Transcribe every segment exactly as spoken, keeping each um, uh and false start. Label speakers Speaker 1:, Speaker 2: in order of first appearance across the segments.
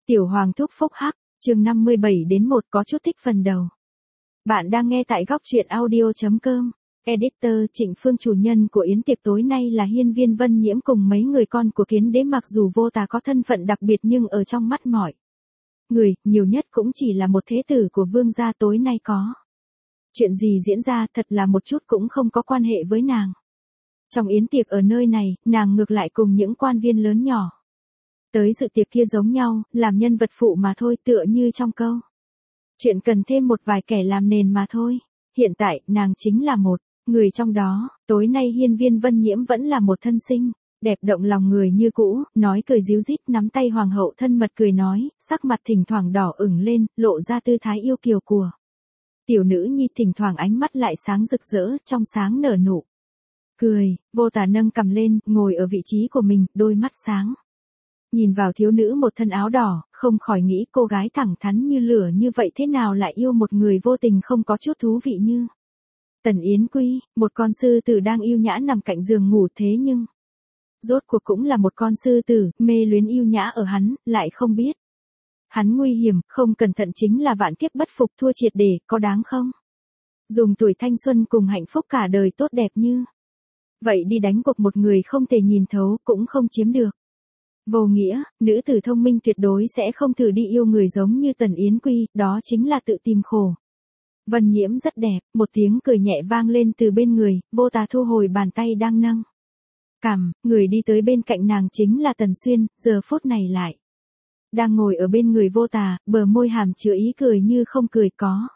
Speaker 1: Tiểu Hoàng thúc phúc hắc, chương năm mươi bảy đến một có chút thích phần đầu. Bạn đang nghe tại góc truyện audio chấm com. Editor Trịnh Phương chủ nhân của yến tiệc tối nay là Hiên Viên Vân Nhiễm cùng mấy người con của Kiến Đế, mặc dù Vô Tà có thân phận đặc biệt nhưng ở trong mắt mọi người, nhiều nhất cũng chỉ là một thế tử của vương gia tối nay có. Chuyện gì diễn ra thật là một chút cũng không có quan hệ với nàng. Trong yến tiệc ở nơi này, nàng ngược lại cùng những quan viên lớn nhỏ tới dự tiệc kia giống nhau, làm nhân vật phụ mà thôi, tựa như trong câu chuyện cần thêm một vài kẻ làm nền mà thôi. Hiện tại, nàng chính là một người trong đó. Tối nay Hiên Viên Vân Nhiễm vẫn là một thân xinh đẹp động lòng người như cũ, nói cười ríu rít, nắm tay hoàng hậu thân mật cười nói, sắc mặt thỉnh thoảng đỏ ửng lên, lộ ra tư thái yêu kiều của tiểu nữ nhi, thỉnh thoảng ánh mắt lại sáng rực rỡ, trong sáng nở nụ cười. Vô Tà nâng cằm lên, ngồi ở vị trí của mình, đôi mắt sáng nhìn vào thiếu nữ một thân áo đỏ, không khỏi nghĩ cô gái thẳng thắn như lửa như vậy thế nào lại yêu một người vô tình không có chút thú vị như Tần Yến Quy, một con sư tử đang yêu nhã nằm cạnh giường ngủ, thế nhưng rốt cuộc cũng là một con sư tử, mê luyến yêu nhã ở hắn, lại không biết hắn nguy hiểm, không cẩn thận chính là vạn kiếp bất phục, thua triệt để, có đáng không? Dùng tuổi thanh xuân cùng hạnh phúc cả đời tốt đẹp như vậy đi đánh cuộc một người không thể nhìn thấu, cũng không chiếm được. Vô nghĩa, nữ tử thông minh tuyệt đối sẽ không thử đi yêu người giống như Tần Yến Quy, đó chính là tự tìm khổ. Vân Nhiễm rất đẹp, một tiếng cười nhẹ vang lên từ bên người, Vô Tà thu hồi bàn tay đang nâng cằm, người đi tới bên cạnh nàng chính là Tần Xuyên, giờ phút này lại đang ngồi ở bên người Vô Tà, bờ môi hàm chứa ý cười như không cười, có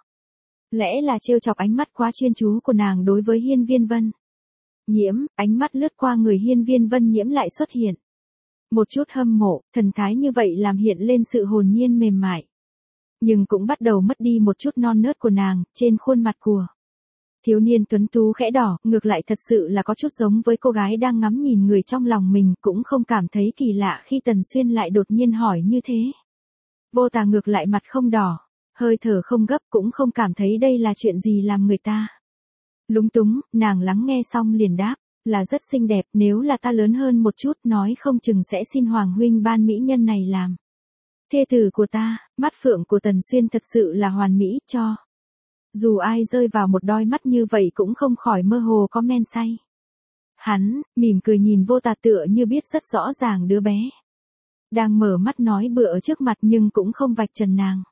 Speaker 1: lẽ là trêu chọc ánh mắt quá chuyên chú của nàng đối với Hiên Viên Vân Nhiễm. Ánh mắt lướt qua người Hiên Viên Vân Nhiễm lại xuất hiện một chút hâm mộ, thần thái như vậy làm hiện lên sự hồn nhiên mềm mại, nhưng cũng bắt đầu mất đi một chút non nớt của nàng. Trên khuôn mặt của thiếu niên tuấn tú khẽ đỏ, ngược lại thật sự là có chút giống với cô gái đang ngắm nhìn người trong lòng mình, cũng không cảm thấy kỳ lạ khi Tần Xuyên lại đột nhiên hỏi như thế. Vô Tà ngược lại mặt không đỏ, hơi thở không gấp, cũng không cảm thấy đây là chuyện gì làm người ta lúng túng. Nàng lắng nghe xong liền đáp, là rất xinh đẹp, nếu là ta lớn hơn một chút nói không chừng sẽ xin Hoàng huynh ban mỹ nhân này làm thê tử của ta. Mắt phượng của Tần Xuyên thật sự là hoàn mỹ, cho dù ai rơi vào một đôi mắt như vậy cũng không khỏi mơ hồ có men say. Hắn mỉm cười nhìn Vô Tà, tựa như biết rất rõ ràng đứa bé đang mở mắt nói bừa ở trước mặt, nhưng cũng không vạch trần nàng.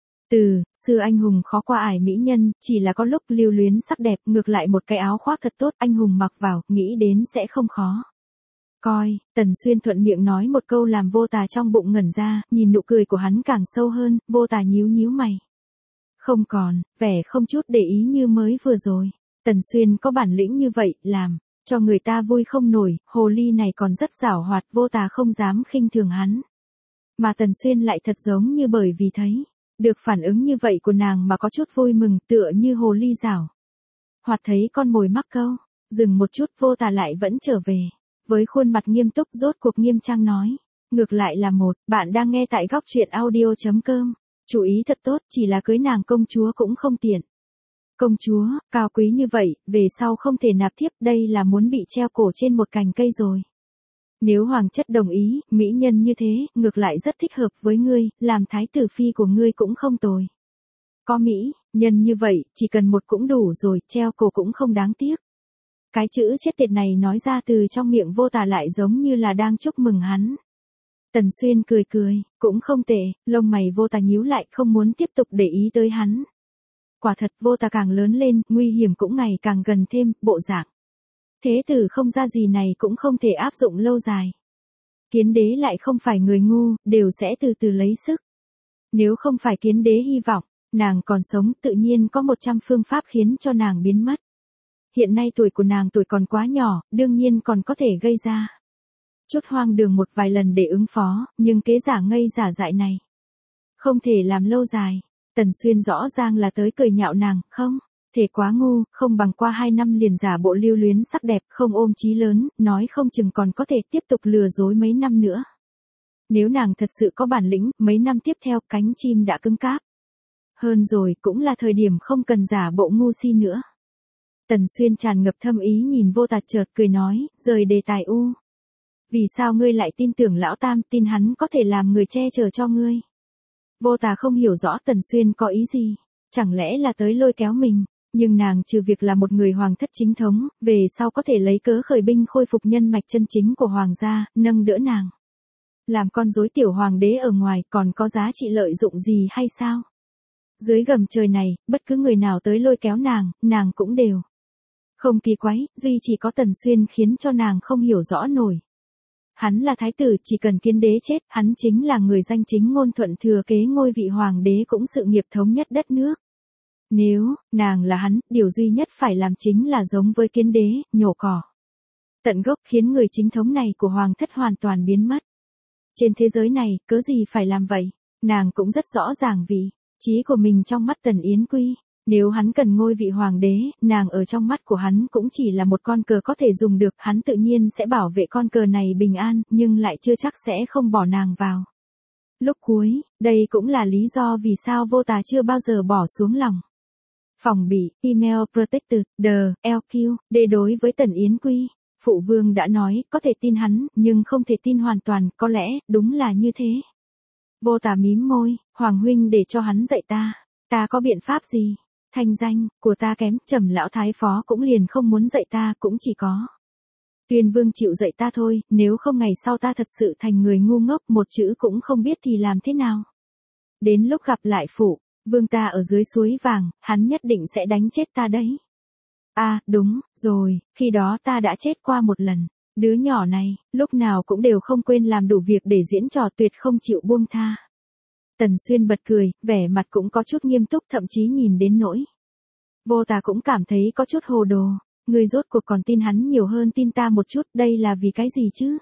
Speaker 1: Từ xưa anh hùng khó qua ải mỹ nhân, chỉ là có lúc lưu luyến sắc đẹp, ngược lại một cái áo khoác thật tốt anh hùng mặc vào, nghĩ đến sẽ không khó coi. Tần Xuyên thuận miệng nói một câu làm Vô Tà trong bụng ngẩn ra, nhìn nụ cười của hắn càng sâu hơn. Vô Tà nhíu nhíu mày, không còn vẻ không chút để ý như mới vừa rồi. Tần Xuyên có bản lĩnh như vậy, làm cho người ta vui không nổi. Hồ ly này còn rất giảo hoạt, Vô Tà không dám khinh thường hắn, mà Tần Xuyên lại thật giống như bởi vì thấy được phản ứng như vậy của nàng mà có chút vui mừng, tựa như hồ ly giảo hoạt thấy con mồi mắc câu. Dừng một chút, Vô Tà lại vẫn trở về với khuôn mặt nghiêm túc, rốt cuộc nghiêm trang nói, ngược lại là một, bạn đang nghe tại góc truyện audio chấm com. Chú ý thật tốt, chỉ là cưới nàng công chúa cũng không tiện. Công chúa, cao quý như vậy, về sau không thể nạp thiếp, đây là muốn bị treo cổ trên một cành cây rồi. Nếu hoàng chất đồng ý, mỹ nhân như thế, ngược lại rất thích hợp với ngươi, làm thái tử phi của ngươi cũng không tồi. Có mỹ nhân như vậy, chỉ cần một cũng đủ rồi, treo cổ cũng không đáng tiếc. Cái chữ chết tiệt này nói ra từ trong miệng Vô Tà lại giống như là đang chúc mừng hắn. Tần Xuyên cười cười, cũng không tệ. Lông mày Vô Tà nhíu lại, không muốn tiếp tục để ý tới hắn. Quả thật, Vô Tà càng lớn lên, nguy hiểm cũng ngày càng gần thêm, bộ dạng thế tử không ra gì này cũng không thể áp dụng lâu dài. Kiến Đế lại không phải người ngu, đều sẽ từ từ lấy sức. Nếu không phải Kiến Đế hy vọng nàng còn sống, tự nhiên có một trăm phương pháp khiến cho nàng biến mất. Hiện nay tuổi của nàng tuổi còn quá nhỏ, đương nhiên còn có thể gây ra chút hoang đường một vài lần để ứng phó, nhưng kế giả ngây giả dại này không thể làm lâu dài. Tần Xuyên rõ ràng là tới cười nhạo nàng, không thể quá ngu, không bằng qua hai năm liền giả bộ lưu luyến sắc đẹp, không ôm chí lớn, nói không chừng còn có thể tiếp tục lừa dối mấy năm nữa. Nếu nàng thật sự có bản lĩnh, mấy năm tiếp theo cánh chim đã cứng cáp hơn rồi, cũng là thời điểm không cần giả bộ ngu si nữa. Tần Xuyên tràn ngập thâm ý nhìn Vô Tà, chợt cười nói, rời đề tài u. Vì sao ngươi lại tin tưởng lão tam, tin hắn có thể làm người che chở cho ngươi? Vô Tà không hiểu rõ Tần Xuyên có ý gì, chẳng lẽ là tới lôi kéo mình, nhưng nàng trừ việc là một người hoàng thất chính thống, về sau có thể lấy cớ khởi binh khôi phục nhân mạch chân chính của hoàng gia, nâng đỡ nàng. Làm con rối tiểu hoàng đế ở ngoài còn có giá trị lợi dụng gì hay sao? Dưới gầm trời này, bất cứ người nào tới lôi kéo nàng, nàng cũng đều. Không kỳ quái, duy chỉ có Tần Xuyên khiến cho nàng không hiểu rõ nổi. Hắn là thái tử, chỉ cần Kiến Đế chết, hắn chính là người danh chính ngôn thuận thừa kế ngôi vị hoàng đế cũng sự nghiệp thống nhất đất nước. Nếu, nàng là hắn, điều duy nhất phải làm chính là giống với Kiến Đế, nhổ cỏ tận gốc khiến người chính thống này của hoàng thất hoàn toàn biến mất. Trên thế giới này, cớ gì phải làm vậy? Nàng cũng rất rõ ràng vị trí của mình trong mắt Tần Yến Quy. Nếu hắn cần ngôi vị hoàng đế, nàng ở trong mắt của hắn cũng chỉ là một con cờ có thể dùng được, hắn tự nhiên sẽ bảo vệ con cờ này bình an, nhưng lại chưa chắc sẽ không bỏ nàng vào. Lúc cuối, đây cũng là lý do vì sao Vô Tà chưa bao giờ bỏ xuống lòng phòng bị, email protected, the, lờ quy, để đối với Tần Yến Quy. Phụ vương đã nói, có thể tin hắn, nhưng không thể tin hoàn toàn, có lẽ, đúng là như thế. Vô Tà mím môi, Hoàng huynh để cho hắn dạy ta, ta có biện pháp gì? Thanh danh của ta kém, Trầm lão thái phó cũng liền không muốn dạy ta, cũng chỉ có Tuyên vương chịu dạy ta thôi, nếu không ngày sau ta thật sự thành người ngu ngốc, một chữ cũng không biết thì làm thế nào? Đến lúc gặp lại phụ vương ta ở dưới suối vàng, hắn nhất định sẽ đánh chết ta đấy. À, đúng rồi, khi đó ta đã chết qua một lần. Đứa nhỏ này, lúc nào cũng đều không quên làm đủ việc để diễn trò, tuyệt không chịu buông tha. Tần Xuyên bật cười, vẻ mặt cũng có chút nghiêm túc, thậm chí nhìn đến nỗi Vô Tà cũng cảm thấy có chút hồ đồ. Ngươi rốt cuộc còn tin hắn nhiều hơn tin ta một chút, đây là vì cái gì chứ?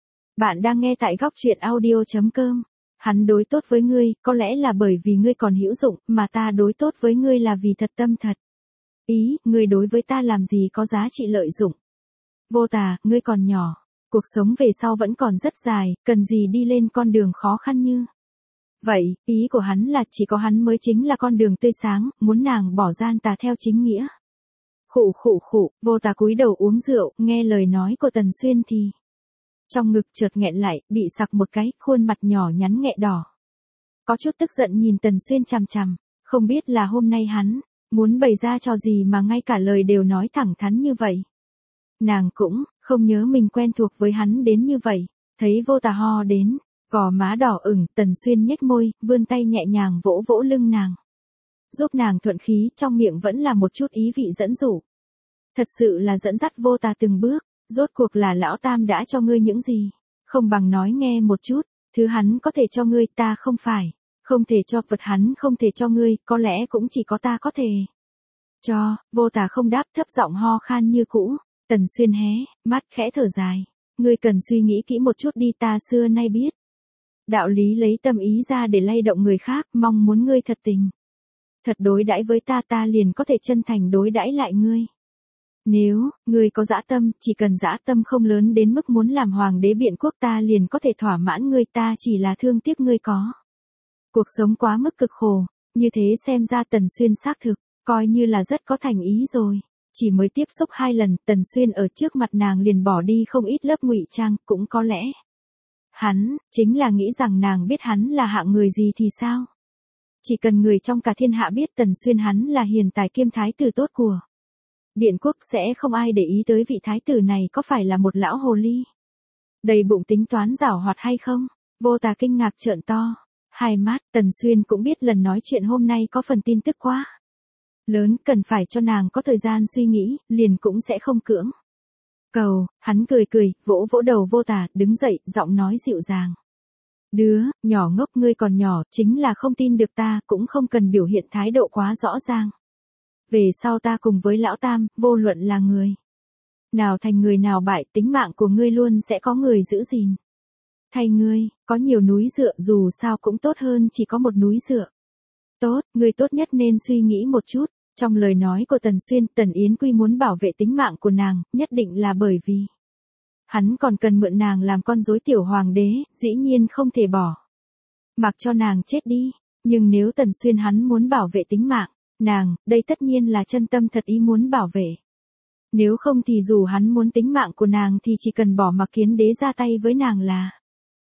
Speaker 1: Bạn đang nghe tại góc truyện audio chấm com. Hắn đối tốt với ngươi, có lẽ là bởi vì ngươi còn hữu dụng, mà ta đối tốt với ngươi là vì thật tâm thật. Ý, ngươi đối với ta làm gì có giá trị lợi dụng. Vô Tà, ngươi còn nhỏ, cuộc sống về sau vẫn còn rất dài, cần gì đi lên con đường khó khăn như vậy? Ý của hắn là chỉ có hắn mới chính là con đường tươi sáng, muốn nàng bỏ gian tà theo chính nghĩa. Khụ khụ khụ, Vô Tà cúi đầu uống rượu, nghe lời nói của Tần Xuyên thì trong ngực chợt nghẹn lại, bị sặc một cái, khuôn mặt nhỏ nhắn nghẹ đỏ. Có chút tức giận nhìn Tần Xuyên chằm chằm, không biết là hôm nay hắn muốn bày ra trò gì mà ngay cả lời đều nói thẳng thắn như vậy. Nàng cũng không nhớ mình quen thuộc với hắn đến như vậy. Thấy Vô Tà ho đến, gò má đỏ ửng, Tần Xuyên nhếch môi, vươn tay nhẹ nhàng vỗ vỗ lưng nàng, giúp nàng thuận khí, trong miệng vẫn là một chút ý vị dẫn dụ. Thật sự là dẫn dắt Vô Tà từng bước. Rốt cuộc là lão tam đã cho ngươi những gì? Không bằng nói nghe một chút, thứ hắn có thể cho ngươi, ta không phải không thể cho, vật hắn không thể cho ngươi, có lẽ cũng chỉ có ta có thể cho. Vô Tà không đáp, thấp giọng ho khan như cũ. Tần Xuyên hé mắt khẽ thở dài, ngươi cần suy nghĩ kỹ một chút đi, ta xưa nay biết đạo lý lấy tâm ý ra để lay động người khác, mong muốn ngươi thật tình thật đối đãi với ta, ta liền có thể chân thành đối đãi lại ngươi. Nếu ngươi có dã tâm, chỉ cần dã tâm không lớn đến mức muốn làm hoàng đế biện quốc, ta liền có thể thỏa mãn ngươi, ta chỉ là thương tiếc ngươi có cuộc sống quá mức cực khổ. Như thế xem ra Tần Xuyên xác thực coi như là rất có thành ý rồi. Chỉ mới tiếp xúc hai lần, Tần Xuyên ở trước mặt nàng liền bỏ đi không ít lớp ngụy trang, cũng có lẽ hắn chính là nghĩ rằng nàng biết hắn là hạng người gì thì sao? Chỉ cần người trong cả thiên hạ biết Tần Xuyên hắn là hiền tài kiêm thái tử tốt của biện quốc, sẽ không ai để ý tới vị thái tử này có phải là một lão hồ ly đầy bụng tính toán giảo hoạt hay không. Vô Tà kinh ngạc trợn to hai mắt. Tần Xuyên cũng biết lần nói chuyện hôm nay có phần tin tức quá lớn, cần phải cho nàng có thời gian suy nghĩ, liền cũng sẽ không cưỡng cầu. Hắn cười cười, vỗ vỗ đầu Vô Tà, đứng dậy, giọng nói dịu dàng. Đứa nhỏ ngốc, ngươi còn nhỏ, chính là không tin được ta, cũng không cần biểu hiện thái độ quá rõ ràng. Về sau ta cùng với lão tam, vô luận là người nào thành người nào bại, tính mạng của ngươi luôn sẽ có người giữ gìn thay ngươi. Có nhiều núi dựa dù sao cũng tốt hơn chỉ có một núi dựa. Tốt, ngươi tốt nhất nên suy nghĩ một chút. Trong lời nói của Tần Xuyên, Tần Yến Quy muốn bảo vệ tính mạng của nàng, nhất định là bởi vì hắn còn cần mượn nàng làm con rối tiểu hoàng đế, dĩ nhiên không thể bỏ mặc cho nàng chết đi. Nhưng nếu Tần Xuyên hắn muốn bảo vệ tính mạng nàng, đây tất nhiên là chân tâm thật ý muốn bảo vệ. Nếu không thì dù hắn muốn tính mạng của nàng thì chỉ cần bỏ mặc Kiến Đế ra tay với nàng là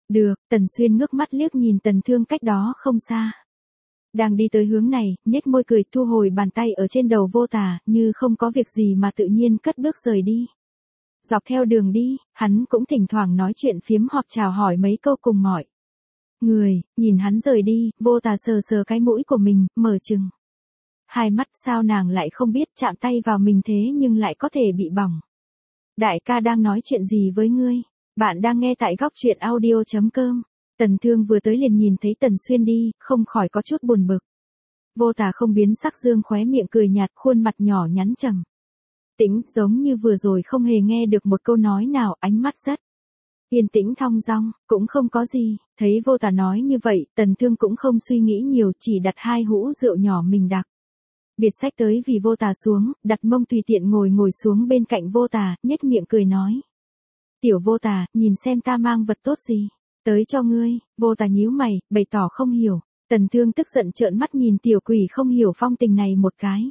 Speaker 1: Được, Tần Xuyên ngước mắt liếc nhìn Tần Thương cách đó không xa. Đang đi tới hướng này, nhếch môi cười thu hồi bàn tay ở trên đầu Vô Tà, như không có việc gì mà tự nhiên cất bước rời đi. Dọc theo đường đi, hắn cũng thỉnh thoảng nói chuyện phiếm hoặc chào hỏi mấy câu cùng mọi người, nhìn hắn rời đi, Vô Tà sờ sờ cái mũi của mình, mở trừng hai mắt, sao nàng lại không biết chạm tay vào mình thế nhưng lại có thể bị bỏng. Đại ca đang nói chuyện gì với ngươi? Bạn đang nghe tại góc truyện audio chấm com. Tần Thương vừa tới liền nhìn thấy Tần Xuyên đi, không khỏi có chút buồn bực. Vô Tà không biến sắc, dương khóe miệng cười nhạt, khuôn mặt nhỏ nhắn trầm tĩnh, giống như vừa rồi không hề nghe được một câu nói nào, ánh mắt rất yên tĩnh thong dong, cũng không có gì. Thấy Vô Tà nói như vậy, Tần Thương cũng không suy nghĩ nhiều, chỉ đặt hai hũ rượu nhỏ mình đặc biệt xách tới vì Vô Tà xuống, đặt mông tùy tiện ngồi ngồi xuống bên cạnh Vô Tà, nhếch miệng cười nói. Tiểu Vô Tà, nhìn xem ta mang vật tốt gì tới cho ngươi. Vô Tà nhíu mày, bày tỏ không hiểu. Tần Thương tức giận trợn mắt nhìn tiểu quỷ không hiểu phong tình này một cái.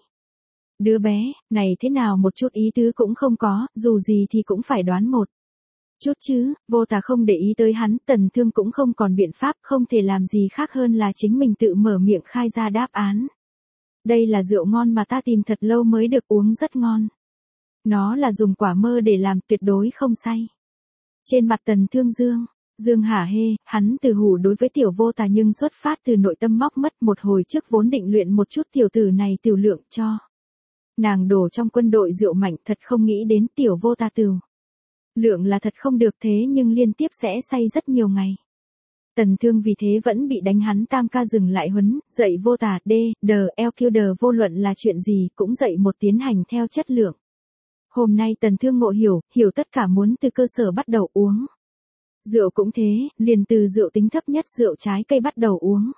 Speaker 1: Đứa bé, này thế nào một chút ý tứ cũng không có, dù gì thì cũng phải đoán một chút chứ. Vô Tà không để ý tới hắn, Tần Thương cũng không còn biện pháp, không thể làm gì khác hơn là chính mình tự mở miệng khai ra đáp án. Đây là rượu ngon mà ta tìm thật lâu mới được uống, rất ngon. Nó là dùng quả mơ để làm, tuyệt đối không say. Trên mặt Tần Thương dương, dương hả hê, hắn từ hủ đối với tiểu Vô Tà nhưng xuất phát từ nội tâm móc mất một hồi trước vốn định luyện một chút tiểu tử này tiểu lượng cho. Nàng đổ trong quân đội rượu mạnh, thật không nghĩ đến tiểu Vô Tà tiểu lượng là thật không được, thế nhưng liên tiếp sẽ say rất nhiều ngày. Tần Thương vì thế vẫn bị đánh, hắn tam ca dừng lại huấn, dạy Vô Tà D, D, L Q D vô luận là chuyện gì cũng dạy một tiến hành theo chất lượng. Hôm nay Tần Thương ngộ hiểu, hiểu tất cả muốn từ cơ sở bắt đầu uống. Rượu cũng thế, liền từ rượu tính thấp nhất rượu trái cây bắt đầu uống.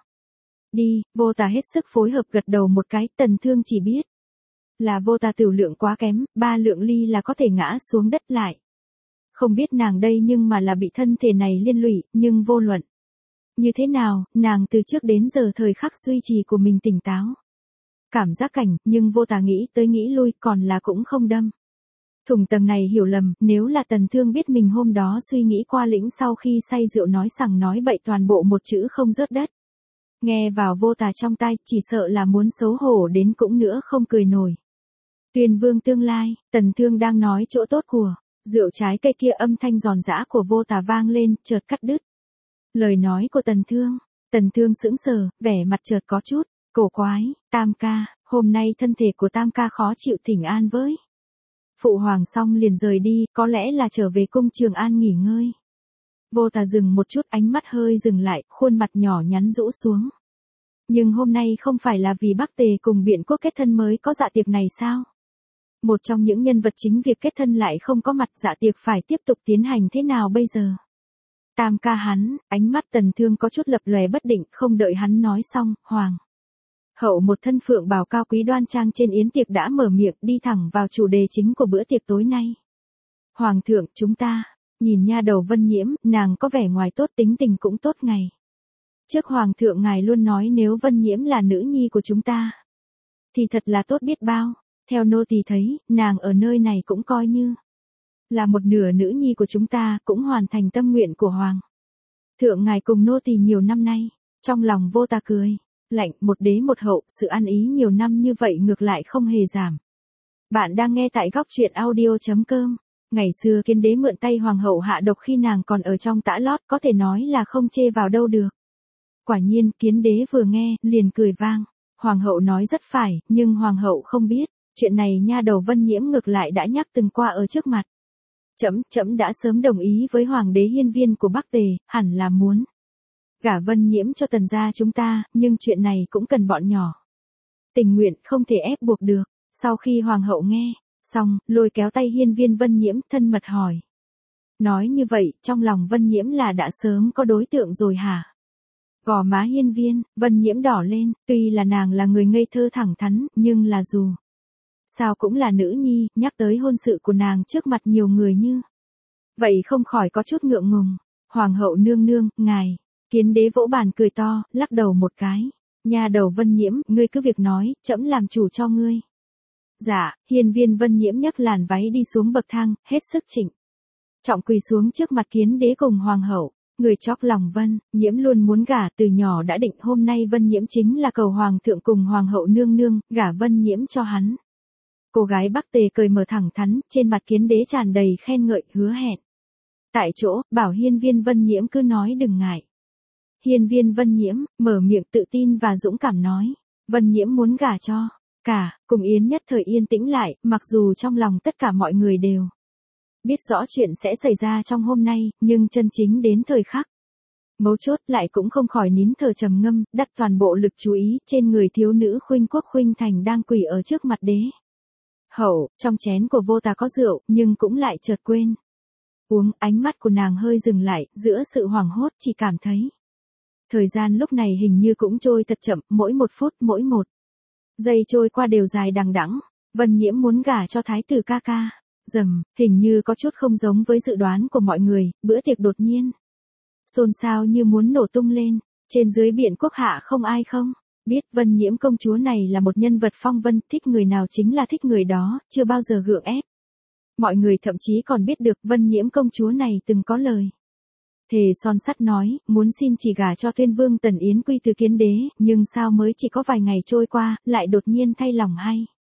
Speaker 1: Đi, Vô Tà hết sức phối hợp gật đầu một cái, Tần Thương chỉ biết là Vô Tà tiểu lượng quá kém, ba lượng ly là có thể ngã xuống đất lại. Không biết nàng đây nhưng mà là bị thân thể này liên lụy, nhưng vô luận như thế nào, nàng từ trước đến giờ thời khắc duy trì của mình tỉnh táo. Cảm giác cảnh, nhưng Vô Tà nghĩ tới nghĩ lui, còn là cũng không đâm thủng tầng này hiểu lầm. Nếu là Tần Thương biết mình hôm đó suy nghĩ qua lĩnh sau khi say rượu nói sằng nói bậy toàn bộ một chữ không rớt đất. Nghe vào Vô Tà trong tai, chỉ sợ là muốn xấu hổ đến cũng nữa không cười nổi. Tuyền Vương tương lai, Tần Thương đang nói chỗ tốt của rượu trái cây kia, âm thanh giòn giã của Vô Tà vang lên, chợt cắt đứt lời nói của Tần Thương. Tần Thương sững sờ, vẻ mặt chợt có chút cổ quái. Tam ca, hôm nay thân thể của Tam ca khó chịu, thỉnh an với phụ hoàng xong liền rời đi, có lẽ là trở về cung Trường An nghỉ ngơi. Vô Tà dừng một chút, ánh mắt hơi dừng lại, khuôn mặt nhỏ nhắn rũ xuống. Nhưng hôm nay không phải là vì Bắc Tề cùng Biện Quốc kết thân mới có dạ tiệc này sao? Một trong những nhân vật chính việc kết thân lại không có mặt, dạ tiệc phải tiếp tục tiến hành thế nào bây giờ? Tam ca hắn, ánh mắt Tần Thương có chút lập lòe bất định, không đợi hắn nói xong, hoàng hậu một thân phượng bào cao quý đoan trang trên yến tiệc đã mở miệng, đi thẳng vào chủ đề chính của bữa tiệc tối nay. Hoàng thượng, chúng ta, nhìn nha đầu Vân Nhiễm, nàng có vẻ ngoài tốt, tính tình cũng tốt ngày trước hoàng thượng ngài luôn nói nếu Vân Nhiễm là nữ nhi của chúng ta thì thật là tốt biết bao. Theo nô tỳ thấy, nàng ở nơi này cũng coi như là một nửa nữ nhi của chúng ta, cũng hoàn thành tâm nguyện của hoàng thượng ngài cùng nô tỳ nhiều năm nay. Trong lòng Vô Tà cười lạnh, một đế một hậu, sự ăn ý nhiều năm như vậy ngược lại không hề giảm. Bạn đang nghe tại góc truyện audio chấm com. Ngày xưa Kiến đế mượn tay hoàng hậu hạ độc khi nàng còn ở trong tã lót, có thể nói là không chê vào đâu được. Quả nhiên, Kiến đế vừa nghe, liền cười vang. Hoàng hậu nói rất phải, nhưng hoàng hậu không biết, chuyện này nha đầu Vân Nhiễm ngược lại đã nhắc từng qua ở trước mặt. Trẫm, trẫm đã sớm đồng ý với hoàng đế hiên viên của Bắc Tề, hẳn là muốn gả Vân Nhiễm cho Tần gia chúng ta, nhưng chuyện này cũng cần bọn nhỏ tình nguyện, không thể ép buộc được. Sau khi hoàng hậu nghe xong, lôi kéo tay hiên viên Vân Nhiễm, thân mật hỏi. Nói như vậy, trong lòng Vân Nhiễm là đã sớm có đối tượng rồi hả? Gò má hiên viên Vân Nhiễm đỏ lên, tuy là nàng là người ngây thơ thẳng thắn, nhưng là dù sao cũng là nữ nhi, nhắc tới hôn sự của nàng trước mặt nhiều người như vậy không khỏi có chút ngượng ngùng. Hoàng hậu nương nương, ngài. Kiến đế vỗ bàn cười to, lắc đầu một cái. Nha đầu Vân Nhiễm, ngươi cứ việc nói, trẫm làm chủ cho ngươi. Dạ, hiên viên Vân Nhiễm nhấc làn váy đi xuống bậc thang, hết sức chỉnh trọng quỳ xuống trước mặt Kiến đế cùng hoàng hậu. Người chóp lòng Vân Nhiễm luôn muốn gả, từ nhỏ đã định hôm nay Vân Nhiễm chính là cầu hoàng thượng cùng hoàng hậu nương nương, gả Vân Nhiễm cho hắn. Cô gái Bắc Tề cười mở thẳng thắn, trên mặt kiến đế tràn đầy khen ngợi, hứa hẹn. Tại chỗ, bảo hiên viên Vân Nhiễm cứ nói đừng ngại. Hiên viên Vân Nhiễm, mở miệng tự tin và dũng cảm nói. Vân Nhiễm muốn gả cho. Cả, cùng Yến nhất thời yên tĩnh lại, mặc dù trong lòng tất cả mọi người đều biết rõ chuyện sẽ xảy ra trong hôm nay, nhưng chân chính đến thời khắc mấu chốt lại cũng không khỏi nín thở trầm ngâm, đặt toàn bộ lực chú ý trên người thiếu nữ Khuynh Quốc Khuynh Thành đang quỳ ở trước mặt đế. Hậu, trong chén của vô tà có rượu, nhưng cũng lại chợt quên uống, ánh mắt của nàng hơi dừng lại, giữa sự hoảng hốt chỉ cảm thấy thời gian lúc này hình như cũng trôi thật chậm, mỗi một phút mỗi một giây trôi qua đều dài đằng đẵng. Vân Nhiễm muốn gả cho thái tử ca ca. Dầm, hình như có chút không giống với dự đoán của mọi người, bữa tiệc đột nhiên xôn xao như muốn nổ tung lên. Trên dưới Biện Quốc hạ không ai không biết Vân Nhiễm công chúa này là một nhân vật phong vân, thích người nào chính là thích người đó, chưa bao giờ gượng ép. Mọi người thậm chí còn biết được Vân Nhiễm công chúa này từng có lời thề son sắt nói, muốn xin chỉ gả cho Tuyên Vương Tần Yến Quy từ Kiến Đế, nhưng sao mới chỉ có vài ngày trôi qua, lại đột nhiên thay lòng hay?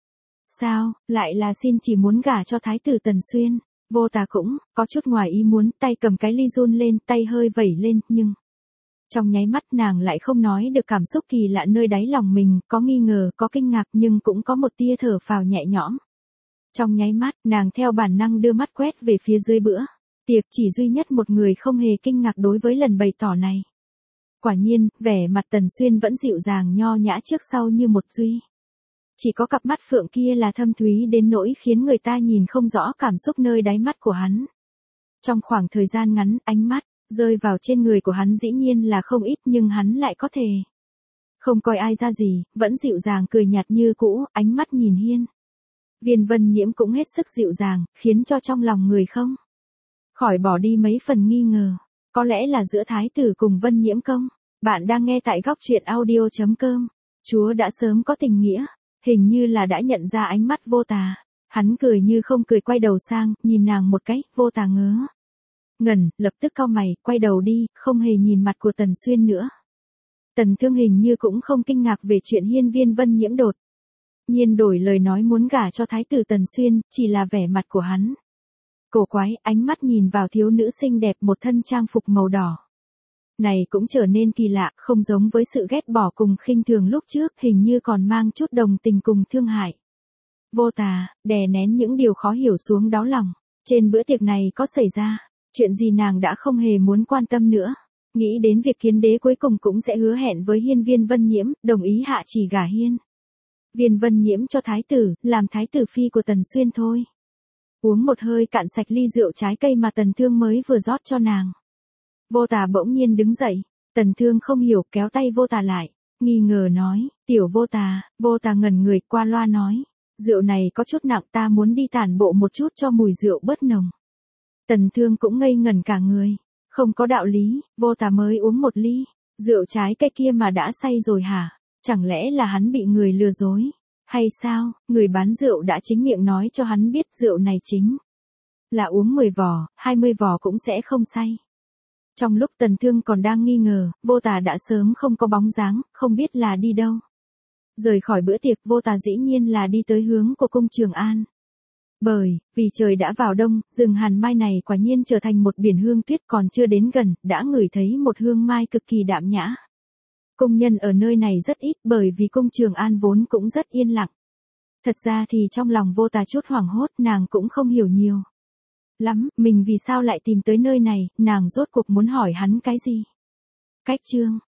Speaker 1: Sao, lại là xin chỉ muốn gả cho Thái tử Tần Xuyên? Vô Tà cũng có chút ngoài ý muốn, tay cầm cái ly run lên, tay hơi vẩy lên, nhưng trong nháy mắt nàng lại không nói được cảm xúc kỳ lạ nơi đáy lòng mình, có nghi ngờ, có kinh ngạc nhưng cũng có một tia thở phào nhẹ nhõm. Trong nháy mắt, nàng theo bản năng đưa mắt quét về phía dưới bữa tiệc, chỉ duy nhất một người không hề kinh ngạc đối với lần bày tỏ này. Quả nhiên, vẻ mặt Tần Xuyên vẫn dịu dàng nho nhã trước sau như một duy. Chỉ có cặp mắt phượng kia là thâm thúy đến nỗi khiến người ta nhìn không rõ cảm xúc nơi đáy mắt của hắn. Trong khoảng thời gian ngắn, ánh mắt rơi vào trên người của hắn dĩ nhiên là không ít, nhưng hắn lại có thể không coi ai ra gì, vẫn dịu dàng cười nhạt như cũ, ánh mắt nhìn hiên viên Vân Nhiễm cũng hết sức dịu dàng, khiến cho trong lòng người không khỏi bỏ đi mấy phần nghi ngờ. Có lẽ là giữa thái tử cùng Vân Nhiễm công. Bạn đang nghe tại góc truyện audio chấm com. Chúa đã sớm có tình nghĩa, hình như là đã nhận ra ánh mắt Vô Tà. Hắn cười như không cười, quay đầu sang, nhìn nàng một cái. Vô Tà ngớ ngẩn, lập tức cau mày, quay đầu đi, không hề nhìn mặt của Tần Xuyên nữa. Tần Thương hình như cũng không kinh ngạc về chuyện hiên viên Vân Nhiễm đột nhiên đổi lời nói muốn gả cho thái tử Tần Xuyên, chỉ là vẻ mặt của hắn cổ quái, ánh mắt nhìn vào thiếu nữ xinh đẹp một thân trang phục màu đỏ này cũng trở nên kỳ lạ, không giống với sự ghét bỏ cùng khinh thường lúc trước, hình như còn mang chút đồng tình cùng thương hại. Vô Tà đè nén những điều khó hiểu xuống đáu lòng. Trên bữa tiệc này có xảy ra chuyện gì nàng đã không hề muốn quan tâm nữa. Nghĩ đến việc Kiến Đế cuối cùng cũng sẽ hứa hẹn với hiên viên Vân Nhiễm, đồng ý hạ chỉ gả hiên viên Vân Nhiễm cho thái tử, làm thái tử phi của Tần Xuyên thôi. Uống một hơi cạn sạch ly rượu trái cây mà Tần Thương mới vừa rót cho nàng. Vô Tà bỗng nhiên đứng dậy. Tần Thương không hiểu, kéo tay Vô Tà lại, nghi ngờ nói, tiểu Vô Tà. Vô Tà ngẩn người, qua loa nói, rượu này có chút nặng, ta muốn đi tản bộ một chút cho mùi rượu bớt nồng. Tần Thương cũng ngây ngẩn cả người. Không có đạo lý, Vô Tà mới uống một ly rượu trái cây kia mà đã say rồi hả? Chẳng lẽ là hắn bị người lừa dối? Hay sao, người bán rượu đã chính miệng nói cho hắn biết rượu này chính là uống mười vò, hai mươi vò cũng sẽ không say. Trong lúc Tần Thương còn đang nghi ngờ, Vô Tà đã sớm không có bóng dáng, không biết là đi đâu. Rời khỏi bữa tiệc, Vô Tà dĩ nhiên là đi tới hướng của cung Trường An. Bởi vì trời đã vào đông, rừng hàn mai này quả nhiên trở thành một biển hương tuyết, còn chưa đến gần, đã ngửi thấy một hương mai cực kỳ đạm nhã. Công nhân ở nơi này rất ít, bởi vì cung Trường An vốn cũng rất yên lặng. Thật ra thì trong lòng Vô Tà chút hoảng hốt, nàng cũng không hiểu nhiều lắm, mình vì sao lại tìm tới nơi này, nàng rốt cuộc muốn hỏi hắn cái gì. Cách chương